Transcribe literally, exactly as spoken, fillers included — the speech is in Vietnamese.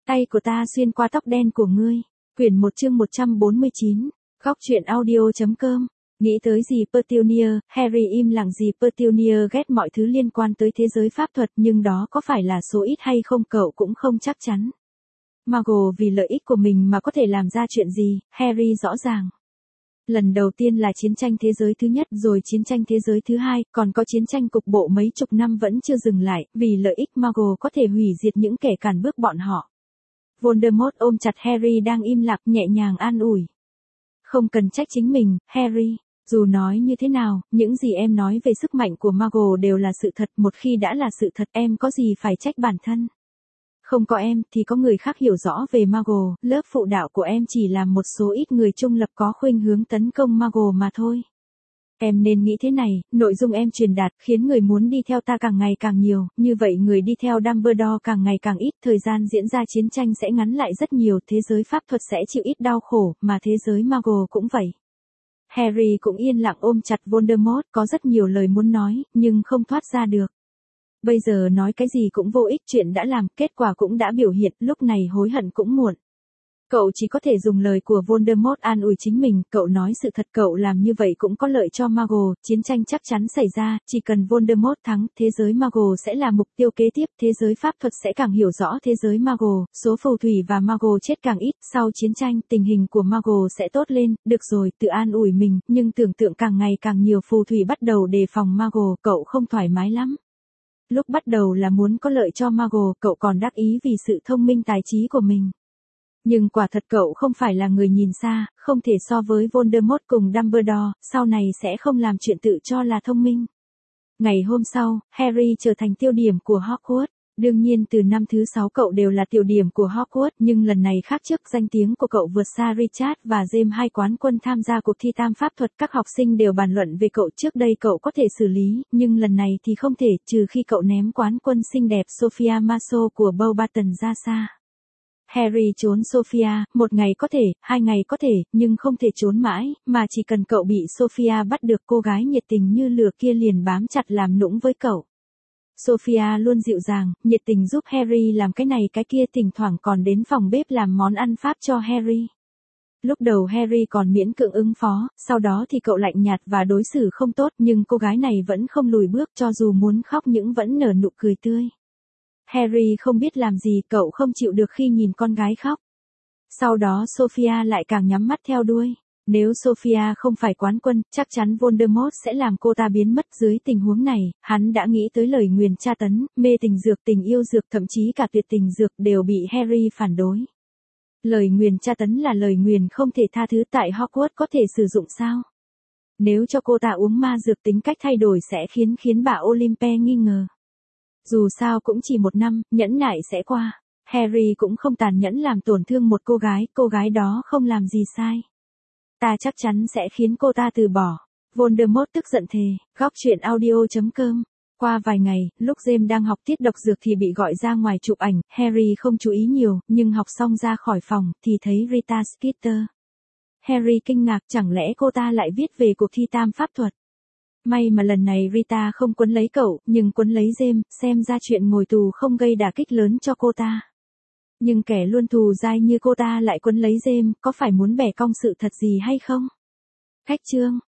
Tay của ta xuyên qua tóc đen của ngươi. Quyển một chương một trăm bốn mươi chín. Góc truyện audio.com. Nghĩ tới dì Petunia, Harry im lặng. Dì Petunia ghét mọi thứ liên quan tới thế giới pháp thuật, nhưng đó có phải là số ít hay không cậu cũng không chắc chắn. Muggle vì lợi ích của mình mà có thể làm ra chuyện gì, Harry rõ ràng. Lần đầu tiên là chiến tranh thế giới thứ nhất, rồi chiến tranh thế giới thứ hai, còn có chiến tranh cục bộ mấy chục năm vẫn chưa dừng lại, vì lợi ích Muggle có thể hủy diệt những kẻ cản bước bọn họ. Voldemort ôm chặt Harry đang im lặng, nhẹ nhàng an ủi. Không cần trách chính mình, Harry. Dù nói như thế nào, những gì em nói về sức mạnh của Muggle đều là sự thật. Một khi đã là sự thật, em có gì phải trách bản thân. Không có em, thì có người khác hiểu rõ về Muggle. Lớp phụ đạo của em chỉ là một số ít người trung lập có khuynh hướng tấn công Muggle mà thôi. Em nên nghĩ thế này, nội dung em truyền đạt khiến người muốn đi theo ta càng ngày càng nhiều, như vậy người đi theo Dumbledore càng ngày càng ít, thời gian diễn ra chiến tranh sẽ ngắn lại rất nhiều, thế giới pháp thuật sẽ chịu ít đau khổ, mà thế giới Muggle cũng vậy. Harry cũng yên lặng ôm chặt Voldemort, có rất nhiều lời muốn nói, nhưng không thoát ra được. Bây giờ nói cái gì cũng vô ích, chuyện đã làm, kết quả cũng đã biểu hiện, lúc này hối hận cũng muộn. Cậu chỉ có thể dùng lời của Voldemort an ủi chính mình, cậu nói sự thật, cậu làm như vậy cũng có lợi cho Muggle, chiến tranh chắc chắn xảy ra, chỉ cần Voldemort thắng, thế giới Muggle sẽ là mục tiêu kế tiếp, thế giới pháp thuật sẽ càng hiểu rõ thế giới Muggle, số phù thủy và Muggle chết càng ít, sau chiến tranh, tình hình của Muggle sẽ tốt lên, được rồi, tự an ủi mình, nhưng tưởng tượng càng ngày càng nhiều phù thủy bắt đầu đề phòng Muggle, cậu không thoải mái lắm. Lúc bắt đầu là muốn có lợi cho Muggle, cậu còn đắc ý vì sự thông minh tài trí của mình. Nhưng quả thật cậu không phải là người nhìn xa, không thể so với Voldemort cùng Dumbledore, sau này sẽ không làm chuyện tự cho là thông minh. Ngày hôm sau, Harry trở thành tiêu điểm của Hogwarts. Đương nhiên từ năm thứ sáu cậu đều là tiêu điểm của Hogwarts, nhưng lần này khác trước, danh tiếng của cậu vượt xa Richard và James, hai quán quân tham gia cuộc thi tam pháp thuật. Các học sinh đều bàn luận về cậu, trước đây cậu có thể xử lý, nhưng lần này thì không thể, trừ khi cậu ném quán quân xinh đẹp Sophia Marceau của Beauxbaton ra xa. Harry trốn Sophia, một ngày có thể, hai ngày có thể, nhưng không thể trốn mãi, mà chỉ cần cậu bị Sophia bắt được, cô gái nhiệt tình như lửa kia liền bám chặt làm nũng với cậu. Sophia luôn dịu dàng, nhiệt tình giúp Harry làm cái này cái kia, thỉnh thoảng còn đến phòng bếp làm món ăn Pháp cho Harry. Lúc đầu Harry còn miễn cưỡng ứng phó, sau đó thì cậu lạnh nhạt và đối xử không tốt, nhưng cô gái này vẫn không lùi bước, cho dù muốn khóc nhưng vẫn nở nụ cười tươi. Harry không biết làm gì, cậu không chịu được khi nhìn con gái khóc. Sau đó Sophia lại càng nhắm mắt theo đuôi. Nếu Sophia không phải quán quân, chắc chắn Voldemort sẽ làm cô ta biến mất. Dưới tình huống này, hắn đã nghĩ tới lời nguyền tra tấn, mê tình dược, tình yêu dược, thậm chí cả tuyệt tình dược đều bị Harry phản đối. Lời nguyền tra tấn là lời nguyền không thể tha thứ, tại Hogwarts có thể sử dụng sao? Nếu cho cô ta uống ma dược, tính cách thay đổi sẽ khiến khiến bà Olympe nghi ngờ. Dù sao cũng chỉ một năm, nhẫn nại sẽ qua. Harry cũng không tàn nhẫn làm tổn thương một cô gái, cô gái đó không làm gì sai. Ta chắc chắn sẽ khiến cô ta từ bỏ. Voldemort tức giận thề. Góc truyện audio.com. Qua vài ngày, lúc James đang học tiết độc dược thì bị gọi ra ngoài chụp ảnh, Harry không chú ý nhiều, nhưng học xong ra khỏi phòng, thì thấy Rita Skeeter. Harry kinh ngạc, chẳng lẽ cô ta lại viết về cuộc thi tam pháp thuật. May mà lần này Rita không quấn lấy cậu, nhưng quấn lấy James, xem ra chuyện ngồi tù không gây đả kích lớn cho cô ta. Nhưng kẻ luôn thù dai như cô ta lại quấn lấy James, có phải muốn bẻ cong sự thật gì hay không? Cách chương